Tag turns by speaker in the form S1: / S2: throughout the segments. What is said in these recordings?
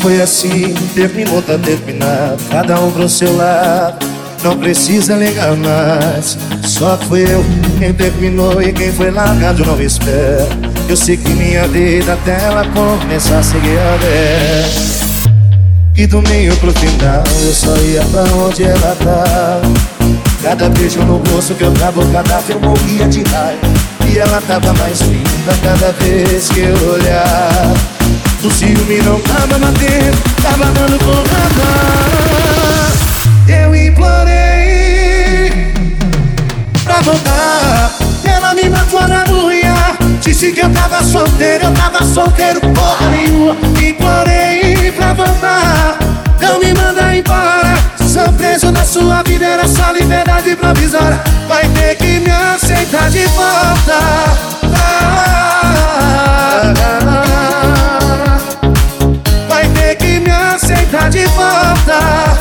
S1: foi assim, terminou, tá terminado, cada um pro seu lado. Não precisa ligar mais. Só que fui eu quem terminou e quem foi largado não espera. Eu sei que minha vida até ela começar a seguir a dela. E do meio pro final eu só ia pra onde ela tá. Cada beijo no rosto que eu dava, cada vez eu morria de raiva. E ela tava mais linda cada vez que eu olhava. O ciúme não tava batendo, tava dando porrada. Eu implorei pra voltar, ela me matou na unha. Disse que eu tava solteiro porra nenhuma. Implorei pra voltar, não me manda embora. Sou preso na sua vida, era só liberdade provisória. Vai ter que me aceitar de volta. Vai ter que me aceitar de volta.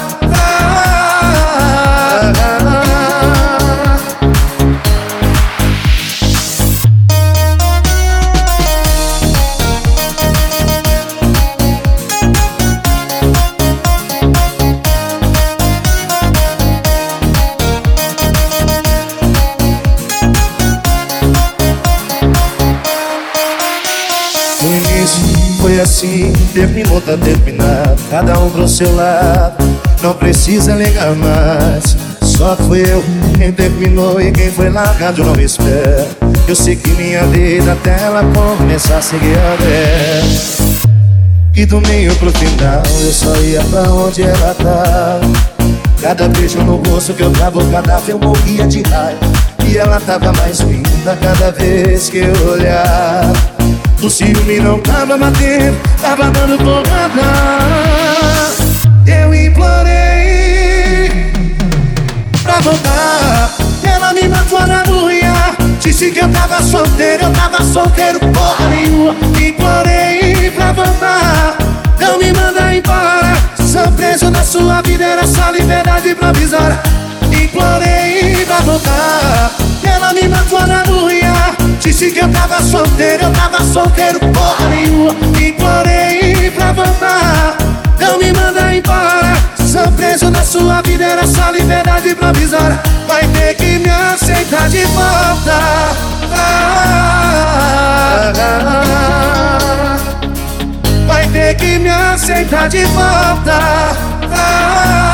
S1: No início foi assim, terminou, tá terminado, cada um pro seu lado. Não precisa ligar mais. Só que fui eu quem terminou e quem foi largado não espera. Eu sei que minha vida até ela começar a seguir a dela. E do meio pro final eu só ia pra onde ela tá. Cada beijo no rosto que eu dava, cada vez eu morria de raiva. E ela tava mais linda cada vez que eu olhava. O ciúme não tava batendo, tava dando porrada. Eu implorei pra voltar, ela me matou na unha. Disse que eu tava solteiro porra nenhuma. Implorei pra voltar, não me manda embora. Sou preso na sua vida, era só liberdade provisória. Implorei pra voltar, ela me matou na unha. Disse que eu tava solteiro porra nenhuma. Implorei pra voltar, não me manda embora. Sou preso na sua vida, era só liberdade provisória. Vai ter que me aceitar de volta. Vai ter que me aceitar de volta.